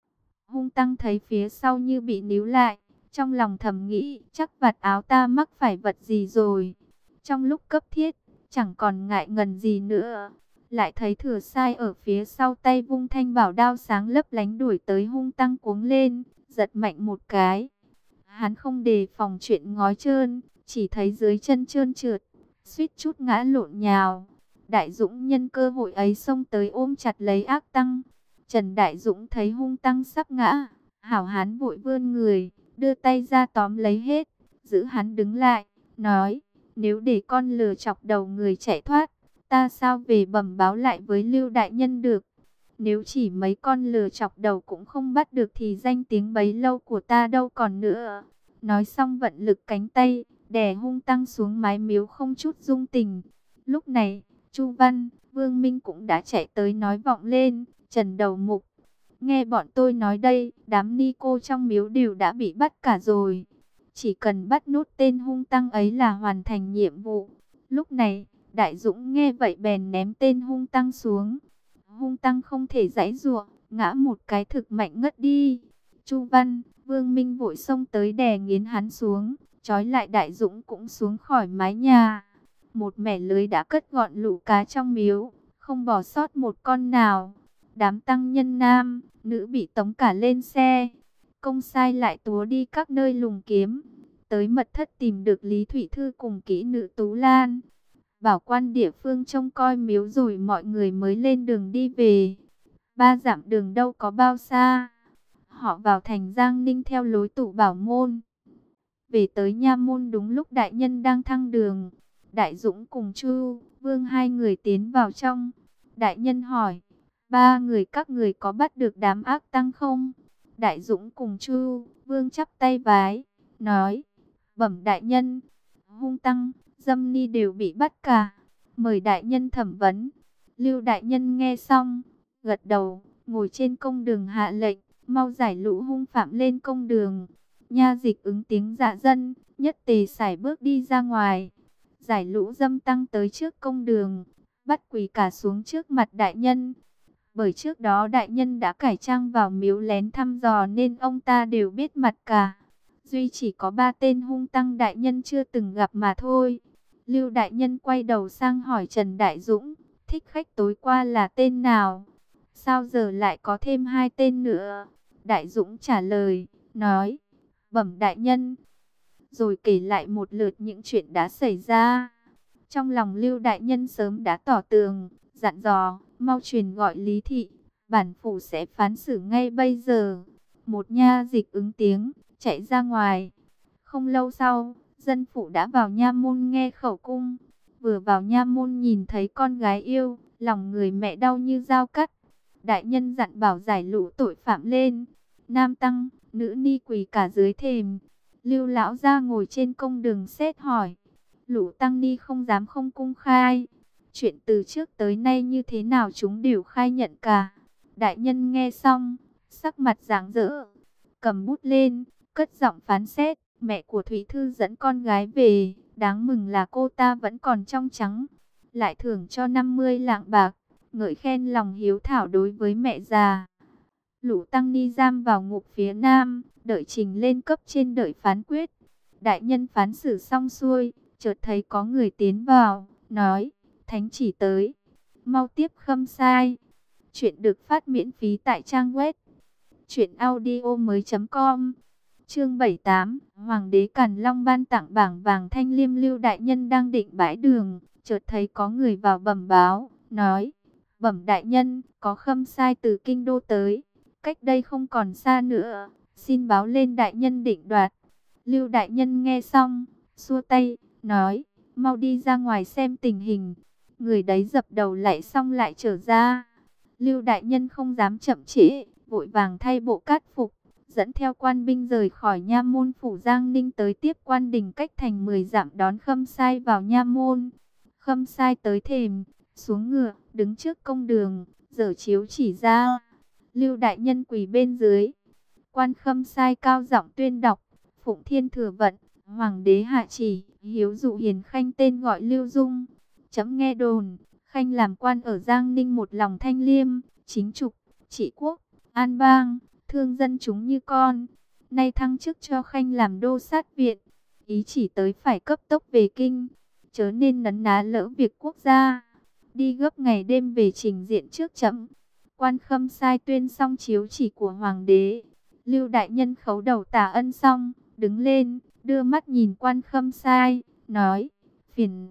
Hung Tăng thấy phía sau như bị níu lại, trong lòng thầm nghĩ, chắc vạt áo ta mắc phải vật gì rồi. Trong lúc cấp thiết, chẳng còn ngại ngần gì nữa. Lại thấy Thừa Sai ở phía sau tay vung thanh bảo đao sáng lấp lánh đuổi tới. Hung Tăng cuống lên, giật mạnh một cái. Hắn không đề phòng chuyện ngói trơn, chỉ thấy dưới chân trơn trượt, suýt chút ngã lộn nhào. Đại Dũng nhân cơ hội ấy xông tới ôm chặt lấy Ác Tăng. Trần Đại Dũng thấy Hung Tăng sắp ngã, hảo hán vội vươn người, đưa tay ra tóm lấy hết, giữ hắn đứng lại, nói, nếu để con lừa chọc đầu người chạy thoát, ta sao về bẩm báo lại với Lưu đại nhân được. Nếu chỉ mấy con lừa chọc đầu cũng không bắt được thì danh tiếng bấy lâu của ta đâu còn nữa. Nói xong vận lực cánh tay, đè Hung Tăng xuống mái miếu không chút dung tình. Lúc này, Chu Văn, Vương Minh cũng đã chạy tới nói vọng lên, Trần Đầu Mục, nghe bọn tôi nói đây, đám ni cô trong miếu đều đã bị bắt cả rồi. Chỉ cần bắt nốt tên Hung Tăng ấy là hoàn thành nhiệm vụ. Lúc này, Đại Dũng nghe vậy bèn ném tên Hung Tăng xuống. Hung Tăng không thể giãy giụa, ngã một cái thực mạnh ngất đi. Chu Văn, Vương Minh vội xông tới đè nghiến hắn xuống, trói lại Đại Dũng cũng xuống khỏi mái nhà. Một mẻ lưới đã cất gọn lũ cá trong miếu, không bỏ sót một con nào. Đám tăng nhân nam, nữ bị tống cả lên xe. Công sai lại túa đi các nơi lùng kiếm. Tới mật thất tìm được Lý Thụy Thư cùng kỹ nữ Tú Lan. Bảo quan địa phương trông coi miếu rồi mọi người mới lên đường đi về. 3 dặm đường đâu có bao xa. Họ vào thành Giang Ninh theo lối tụ bảo môn. Về tới nha môn đúng lúc đại nhân đang thăng đường. Đại Dũng cùng Chu Vương hai người tiến vào trong. Đại nhân hỏi, 3 người các người có bắt được đám ác tăng không? Đại Dũng cùng Chu Vương chắp tay vái, nói: Bẩm đại nhân, hung tăng, dâm ni đều bị bắt cả, mời đại nhân thẩm vấn. Lưu đại nhân nghe xong, gật đầu, ngồi trên công đường hạ lệnh, mau giải lũ hung phạm lên công đường. Nha dịch ứng tiếng dạ dân, nhất tề sải bước đi ra ngoài. Giải lũ dâm tăng tới trước công đường, bắt quỳ cả xuống trước mặt đại nhân. Bởi trước đó đại nhân đã cải trang vào miếu lén thăm dò nên ông ta đều biết mặt cả. Duy chỉ có 3 tên hung tăng đại nhân chưa từng gặp mà thôi. Lưu đại nhân quay đầu sang hỏi Trần Đại Dũng, thích khách tối qua là tên nào? Sao giờ lại có thêm 2 tên nữa? Đại Dũng trả lời, nói, bẩm đại nhân. Rồi kể lại một lượt những chuyện đã xảy ra. Trong lòng Lưu đại nhân sớm đã tỏ tường, dặn dò, mau truyền gọi Lý Thị, bản phủ sẽ phán xử ngay bây giờ. Một nha dịch ứng tiếng, chạy ra ngoài. Không lâu sau, dân phụ đã vào nha môn nghe khẩu cung. Vừa vào nha môn nhìn thấy con gái yêu, lòng người mẹ đau như dao cắt. Đại nhân dặn bảo giải lũ tội phạm lên. Nam tăng, nữ ni quỳ cả dưới thềm. Lưu lão ra ngồi trên công đường xét hỏi. Lũ tăng ni không dám không cung khai. Chuyện từ trước tới nay như thế nào chúng đều khai nhận cả. Đại nhân nghe xong, sắc mặt rạng rỡ, cầm bút lên, cất giọng phán xét. Mẹ của Thúy Thư dẫn con gái về, đáng mừng là cô ta vẫn còn trong trắng. Lại thưởng cho 50 lạng bạc, ngợi khen lòng hiếu thảo đối với mẹ già. Lũ tăng ni giam vào ngục phía nam, đợi trình lên cấp trên đợi phán quyết. Đại nhân phán xử xong xuôi, chợt thấy có người tiến vào, nói, thánh chỉ tới, mau tiếp khâm sai. Chuyện được phát miễn phí tại trang web truyệnaudiomoi.com. Chương 78, Hoàng đế Càn Long ban tặng bảng vàng thanh liêm. Lưu đại nhân đang định bãi đường, chợt thấy có người vào bẩm báo, nói, bẩm đại nhân, có khâm sai từ kinh đô tới, cách đây không còn xa nữa, xin báo lên đại nhân định đoạt. Lưu đại nhân nghe xong, xua tay, nói, mau đi ra ngoài xem tình hình. Người đấy dập đầu lạy xong lại trở ra. Lưu đại nhân không dám chậm trễ, vội vàng thay bộ cát phục, dẫn theo quan binh rời khỏi nha môn phủ Giang Ninh tới tiếp quan đình cách thành 10 dặm đón khâm sai vào nha môn. Khâm sai tới thềm, xuống ngựa, đứng trước công đường, giở chiếu chỉ ra. Lưu đại nhân quỳ bên dưới. Quan khâm sai cao giọng tuyên đọc, Phụng Thiên Thừa Vận, Hoàng đế hạ chỉ, hiếu dụ hiền khanh tên gọi Lưu Dung. Chấm nghe đồn, khanh làm quan ở Giang Ninh một lòng thanh liêm, chính trục, trị quốc, an bang, thương dân chúng như con. Nay thăng chức cho khanh làm đô sát viện, ý chỉ tới phải cấp tốc về kinh, chớ nên nấn ná lỡ việc quốc gia. Đi gấp ngày đêm về trình diện trước chấm. Quan khâm sai tuyên xong chiếu chỉ của hoàng đế. Lưu đại nhân khấu đầu tạ ân xong, đứng lên, đưa mắt nhìn quan khâm sai, nói, phiền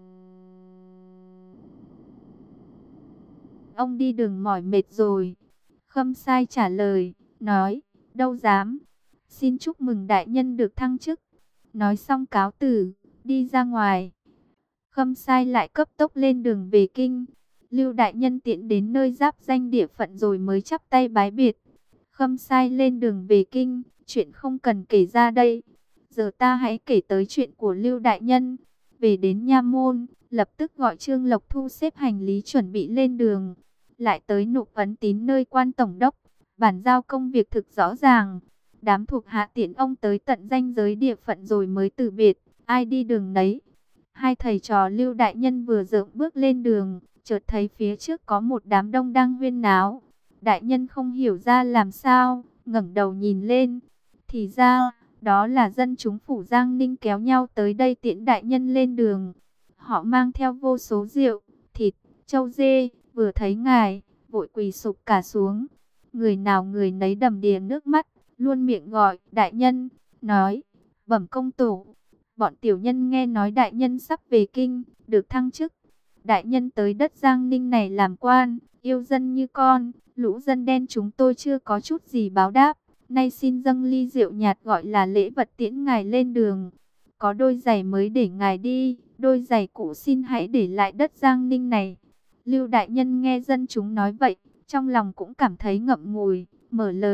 ông đi đường mỏi mệt rồi. Khâm sai trả lời, nói, đâu dám, xin chúc mừng đại nhân được thăng chức. Nói xong cáo từ, đi ra ngoài. Khâm sai lại cấp tốc lên đường về kinh. Lưu đại nhân tiện đến nơi giáp danh địa phận rồi mới chắp tay bái biệt. Khâm sai lên đường về kinh, chuyện không cần kể ra đây. Giờ ta hãy kể tới chuyện của Lưu đại nhân. Về đến nha môn, lập tức gọi Trương Lộc thu xếp hành lý chuẩn bị lên đường. Lại tới nộp ấn tín nơi quan tổng đốc, bản giao công việc thực rõ ràng. Đám thuộc hạ tiễn ông tới tận ranh giới địa phận rồi mới từ biệt, ai đi đường nấy. Hai thầy trò Lưu đại nhân vừa dợm bước lên đường, chợt thấy phía trước có một đám đông đang huyên náo. Đại nhân không hiểu ra làm sao, ngẩng đầu nhìn lên, thì ra đó là dân chúng phủ Giang Ninh kéo nhau tới đây tiễn đại nhân lên đường. Họ mang theo vô số rượu, thịt, trâu dê, vừa thấy ngài, vội quỳ sụp cả xuống. Người nào người nấy đầm đìa nước mắt, luôn miệng gọi đại nhân, nói, bẩm công tổ, bọn tiểu nhân nghe nói đại nhân sắp về kinh, được thăng chức. Đại nhân tới đất Giang Ninh này làm quan, yêu dân như con, lũ dân đen chúng tôi chưa có chút gì báo đáp. Nay xin dâng ly rượu nhạt gọi là lễ vật tiễn ngài lên đường. Có đôi giày mới để ngài đi, đôi giày cũ xin hãy để lại đất Giang Ninh này. Lưu đại nhân nghe dân chúng nói vậy, trong lòng cũng cảm thấy ngậm ngùi, mở lời,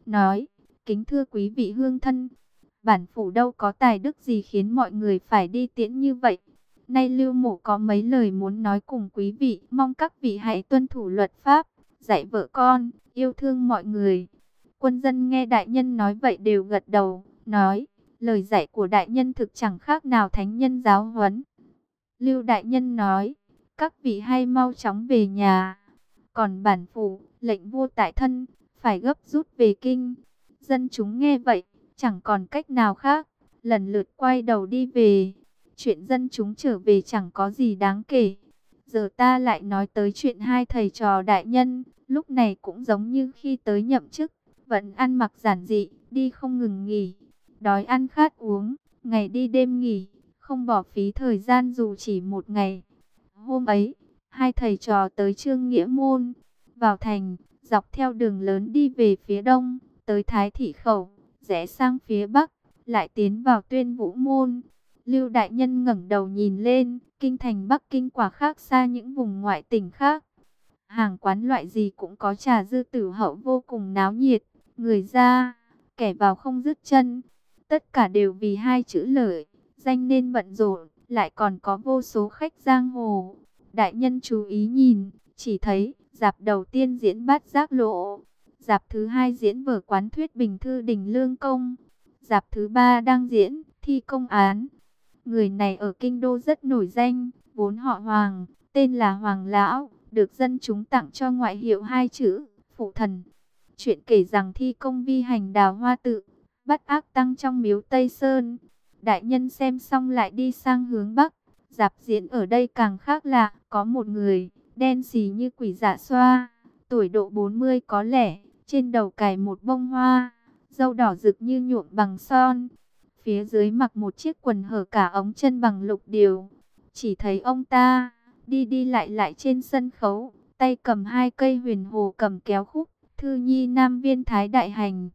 nói: kính thưa quý vị hương thân, bản phủ đâu có tài đức gì khiến mọi người phải đi tiễn như vậy. Nay Lưu Mộ có mấy lời muốn nói cùng quý vị, mong các vị hãy tuân thủ luật pháp, dạy vợ con, yêu thương mọi người. Quân dân nghe đại nhân nói vậy đều gật đầu, nói: lời dạy của đại nhân thực chẳng khác nào thánh nhân giáo huấn. Lưu đại nhân nói: các vị hay mau chóng về nhà. Còn bản phủ, lệnh vua tại thân, phải gấp rút về kinh. Dân chúng nghe vậy, chẳng còn cách nào khác, lần lượt quay đầu đi về. Chuyện dân chúng trở về chẳng có gì đáng kể. Giờ ta lại nói tới chuyện hai thầy trò đại nhân, lúc này cũng giống như khi tới nhậm chức, vẫn ăn mặc giản dị, đi không ngừng nghỉ. Đói ăn khát uống, ngày đi đêm nghỉ, không bỏ phí thời gian dù chỉ một ngày. Hôm ấy, hai thầy trò tới Trương Nghĩa Môn, vào thành, dọc theo đường lớn đi về phía đông, tới Thái Thị Khẩu, rẽ sang phía bắc, lại tiến vào Tuyên Vũ Môn. Lưu đại nhân ngẩng đầu nhìn lên, kinh thành Bắc Kinh quả khác xa những vùng ngoại tỉnh khác. Hàng quán loại gì cũng có, trà dư tử hậu vô cùng náo nhiệt, người ra, kẻ vào không dứt chân. Tất cả đều vì hai chữ lợi, danh nên bận rộn, lại còn có vô số khách giang hồ. Đại nhân chú ý nhìn, chỉ thấy rạp đầu tiên diễn Bát Giác Lộ, rạp thứ hai diễn vở Quán Thuyết Bình Thư Đình Lương Công, rạp thứ ba đang diễn Thi Công Án. Người này ở kinh đô rất nổi danh, vốn họ Hoàng, tên là Hoàng Lão, được dân chúng tặng cho ngoại hiệu hai chữ Phụ Thần. Chuyện kể rằng Thi Công vi hành Đào Hoa Tự, bắt ác tăng trong miếu Tây Sơn. Đại nhân xem xong lại đi sang hướng Bắc. Rạp diễn ở đây càng khác lạ, có một người đen xì như quỷ Dạ Xoa, tuổi độ 40 có lẽ, trên đầu cài một bông hoa, râu đỏ rực như nhuộm bằng son. Phía dưới mặc một chiếc quần hở cả ống chân bằng lục điều. Chỉ thấy ông ta đi đi lại lại trên sân khấu, tay cầm hai cây huyền hồ cầm kéo khúc Thư Nhi Nam Viên Thái Đại Hành.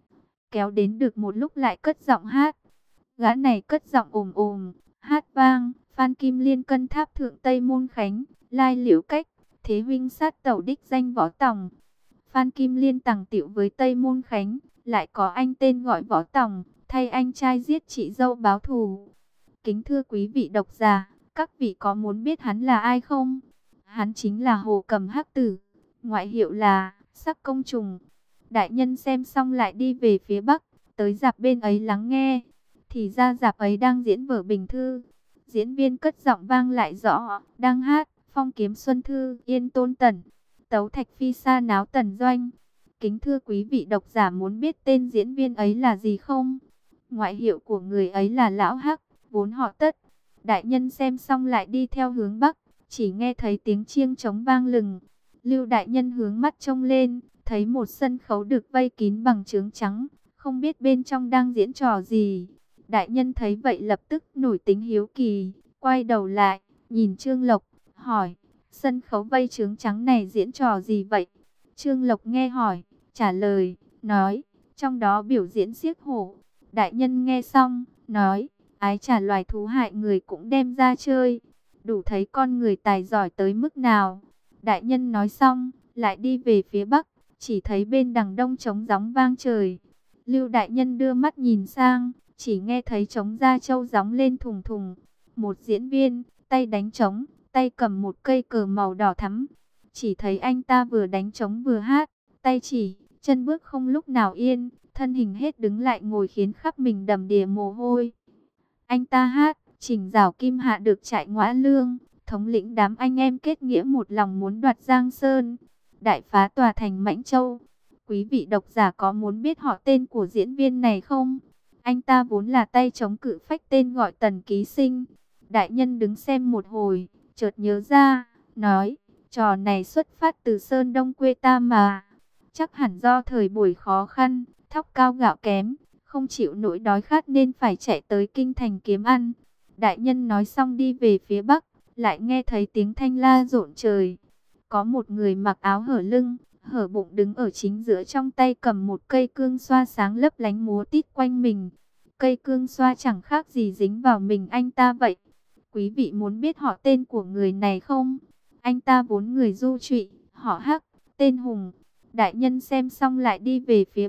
Kéo đến được một lúc lại cất giọng hát. Gã này cất giọng ồm ồm, hát vang: Phan Kim Liên cân tháp thượng Tây Môn Khánh, lai liễu cách, thế huynh sát tẩu đích danh Võ Tòng. Phan Kim Liên tằng tựu với Tây Môn Khánh, lại có anh tên gọi Võ Tòng, thay anh trai giết chị dâu báo thù. Kính thưa quý vị độc giả, các vị có muốn biết hắn là ai không? Hắn chính là Hồ Cầm Hắc Tử, ngoại hiệu là Sắc Công Trùng. Đại nhân xem xong lại đi về phía bắc, tới rạp bên ấy lắng nghe. Thì ra rạp ấy đang diễn vở Bình Thư. Diễn viên cất giọng vang lại rõ, đang hát Phong Kiếm Xuân Thư, Yên Tôn Tần, Tấu Thạch Phi Sa Náo Tần Doanh. Kính thưa quý vị độc giả muốn biết tên diễn viên ấy là gì không? Ngoại hiệu của người ấy là Lão Hắc, vốn họ Tất. Đại nhân xem xong lại đi theo hướng bắc, chỉ nghe thấy tiếng chiêng trống vang lừng. Lưu đại nhân hướng mắt trông lên, thấy một sân khấu được vây kín bằng chướng trắng, không biết bên trong đang diễn trò gì. Đại nhân thấy vậy lập tức nổi tính hiếu kỳ, quay đầu lại, nhìn Trương Lộc, hỏi: sân khấu vây chướng trắng này diễn trò gì vậy? Trương Lộc nghe hỏi, trả lời, nói: trong đó biểu diễn xiếc hổ. Đại nhân nghe xong, nói: ái chà, loài thú hại người cũng đem ra chơi, đủ thấy con người tài giỏi tới mức nào. Đại nhân nói xong, lại đi về phía bắc, chỉ thấy bên đằng đông trống gióng vang trời. Lưu đại nhân đưa mắt nhìn sang, chỉ nghe thấy trống da trâu gióng lên thùng thùng. Một diễn viên, tay đánh trống, tay cầm một cây cờ màu đỏ thắm. Chỉ thấy anh ta vừa đánh trống vừa hát, tay chỉ, chân bước không lúc nào yên, thân hình hết đứng lại ngồi khiến khắp mình đầm đìa mồ hôi. Anh ta hát, Trình Giảo Kim Hạ được trại Ngõa Lương, thống lĩnh đám anh em kết nghĩa một lòng muốn đoạt Giang Sơn, đại phá tòa thành Mãnh Châu. Quý vị độc giả có muốn biết họ tên của diễn viên này không? Anh ta vốn là tay trống cự phách tên gọi Tần Ký Sinh. Đại nhân đứng xem một hồi, chợt nhớ ra, nói: trò này xuất phát từ Sơn Đông quê ta mà. Chắc hẳn do thời buổi khó khăn, thóc cao gạo kém, không chịu nỗi đói khát nên phải chạy tới kinh thành kiếm ăn. Đại nhân nói xong đi về phía bắc, lại nghe thấy tiếng thanh la rộn trời. Có một người mặc áo hở lưng, hở bụng đứng ở chính giữa, trong tay cầm một cây cương xoa sáng lấp lánh múa tít quanh mình. Cây cương xoa chẳng khác gì dính vào mình anh ta vậy. Quý vị muốn biết họ tên của người này không? Anh ta vốn người Du Trụy, họ Hắc, tên Hùng. Đại nhân xem xong lại đi về phía bắc,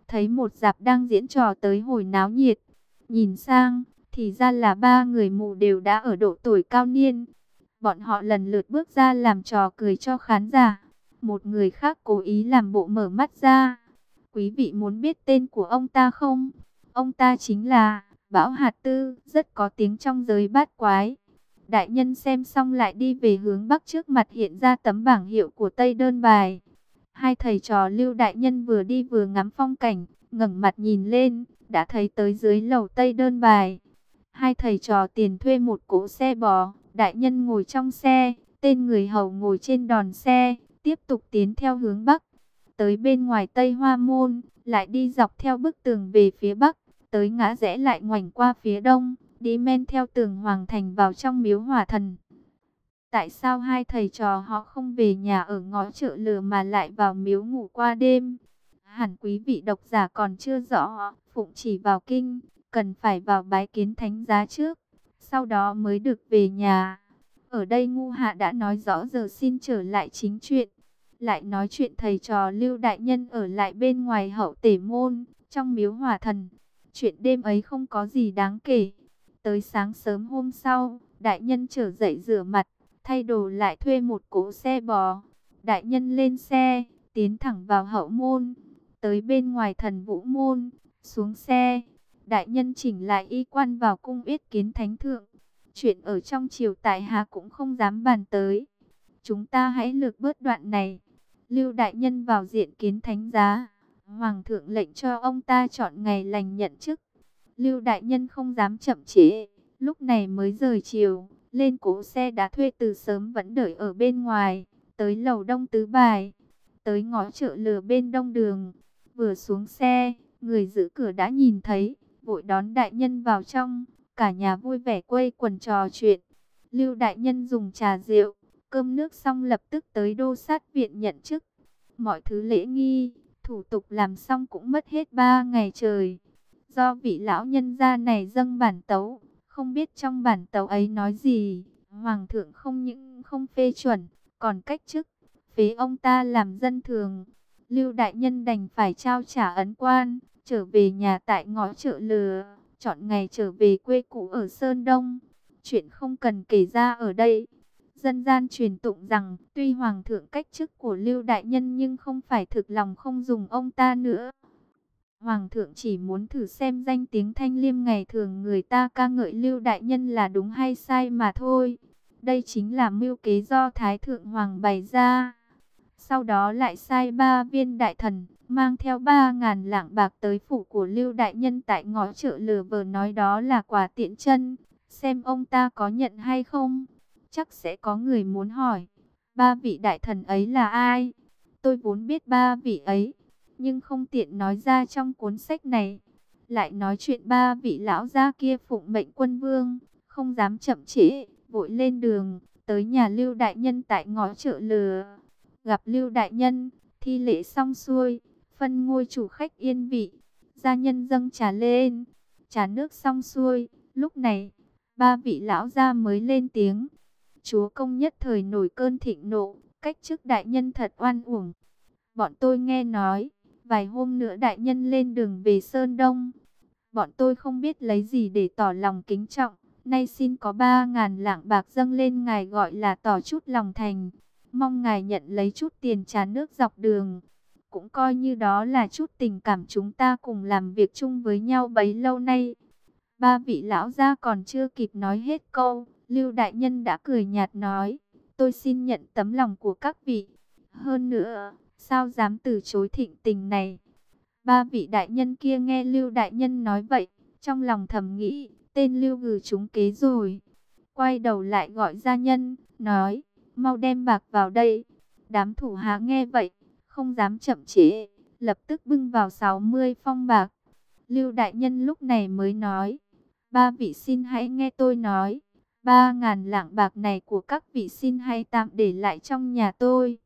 thấy một dạp đang diễn trò tới hồi náo nhiệt. Nhìn sang, thì ra là ba người mù đều đã ở độ tuổi cao niên. Bọn họ lần lượt bước ra làm trò cười cho khán giả. Một người khác cố ý làm bộ mở mắt ra. Quý vị muốn biết tên của ông ta không? Ông ta chính là Bão Hạt Tư, rất có tiếng trong giới bát quái. Đại nhân xem xong lại đi về hướng bắc, trước mặt hiện ra tấm bảng hiệu của Tây Đơn Bài. Hai thầy trò Lưu đại nhân vừa đi vừa ngắm phong cảnh, ngẩng mặt nhìn lên, đã thấy tới dưới lầu Tây Đơn Bài. Hai thầy trò tiền thuê một cỗ xe bò, đại nhân ngồi trong xe, tên người hầu ngồi trên đòn xe, tiếp tục tiến theo hướng bắc. Tới bên ngoài Tây Hoa Môn, lại đi dọc theo bức tường về phía bắc, tới ngã rẽ lại ngoảnh qua phía đông, đi men theo tường Hoàng Thành vào trong miếu Hỏa Thần. Tại sao hai thầy trò họ không về nhà ở ngõ Chợ Lừa mà lại vào miếu ngủ qua đêm? Hẳn quý vị độc giả còn chưa rõ, Phụng chỉ vào kinh, cần phải vào bái kiến thánh giá trước, sau đó mới được về nhà. Ở đây Ngu Hạ đã nói rõ, giờ xin trở lại chính chuyện. Lại nói chuyện thầy trò Lưu đại nhân ở lại bên ngoài Hậu Tể Môn, trong miếu Hỏa Thần. Chuyện đêm ấy không có gì đáng kể. Tới sáng sớm hôm sau, đại nhân trở dậy rửa mặt, thay đồ lại thuê một cỗ xe bò. Đại nhân lên xe, tiến thẳng vào Hậu Môn, tới bên ngoài Thần Vũ Môn, xuống xe. Đại nhân chỉnh lại y quan vào cung yết kiến thánh thượng. Chuyện ở trong triều tại hạ cũng không dám bàn tới. Chúng ta hãy lược bớt đoạn này. Lưu đại nhân vào diện kiến thánh giá. Hoàng thượng lệnh cho ông ta chọn ngày lành nhận chức. Lưu đại nhân không dám chậm trễ, lúc này mới rời triều, lên cỗ xe đã thuê từ sớm vẫn đợi ở bên ngoài, tới lầu Đông Tứ Bài, tới ngõ Chợ Lừa bên đông đường. Vừa xuống xe, người giữ cửa đã nhìn thấy, vội đón đại nhân vào trong, cả nhà vui vẻ quây quần trò chuyện. Lưu đại nhân dùng trà rượu, cơm nước xong lập tức tới đô sát viện nhận chức. Mọi thứ lễ nghi, thủ tục làm xong cũng mất hết 3 ngày trời. Do vị lão nhân gia này dâng bản tấu, không biết trong bản tấu ấy nói gì, Hoàng thượng không những không phê chuẩn, còn cách chức, phế ông ta làm dân thường. Lưu đại nhân đành phải trao trả ấn quan, trở về nhà tại ngõ Chợ Lừa, chọn ngày trở về quê cũ ở Sơn Đông. Chuyện không cần kể ra ở đây. Dân gian truyền tụng rằng, tuy Hoàng thượng cách chức của Lưu đại nhân nhưng không phải thực lòng không dùng ông ta nữa. Hoàng thượng chỉ muốn thử xem danh tiếng Thanh Liêm ngày thường người ta ca ngợi Lưu đại nhân là đúng hay sai mà thôi. Đây chính là mưu kế do Thái thượng Hoàng bày ra. Sau đó lại sai 3 viên đại thần, mang theo 3.000 lạng bạc tới phủ của Lưu đại nhân tại ngõ Chợ Lừa, vừa nói đó là quà tiễn chân, xem ông ta có nhận hay không. Chắc sẽ có người muốn hỏi, 3 vị đại thần ấy là ai? Tôi vốn biết 3 vị ấy, nhưng không tiện nói ra trong cuốn sách này. Lại nói chuyện 3 vị lão gia kia phụng mệnh quân vương, không dám chậm trễ, vội lên đường, tới nhà Lưu đại nhân tại ngõ Chợ Lừa. Gặp Lưu đại nhân, thi lễ xong xuôi, phân ngôi chủ khách yên vị, gia nhân dâng trà lên. Trà nước xong xuôi, lúc này, 3 vị lão gia mới lên tiếng. Chúa công nhất thời nổi cơn thịnh nộ, cách chức đại nhân thật oan uổng. Bọn tôi nghe nói, vài hôm nữa đại nhân lên đường về Sơn Đông. Bọn tôi không biết lấy gì để tỏ lòng kính trọng. Nay xin có 3.000 lạng bạc dâng lên ngài, gọi là tỏ chút lòng thành. Mong ngài nhận lấy chút tiền trà nước dọc đường. Cũng coi như đó là chút tình cảm chúng ta cùng làm việc chung với nhau bấy lâu nay. 3 vị lão gia còn chưa kịp nói hết câu, Lưu đại nhân đã cười nhạt nói, tôi xin nhận tấm lòng của các vị. Hơn nữa, sao dám từ chối thịnh tình này? 3 vị đại nhân kia nghe Lưu đại nhân nói vậy, trong lòng thầm nghĩ, tên Lưu gừ trúng kế rồi. Quay đầu lại gọi gia nhân, nói, mau đem bạc vào đây. Đám thủ hạ nghe vậy, không dám chậm trễ, lập tức bưng vào 60 phong bạc. Lưu đại nhân lúc này mới nói, 3 vị xin hãy nghe tôi nói, 3.000 lạng bạc này của các vị xin hãy tạm để lại trong nhà tôi.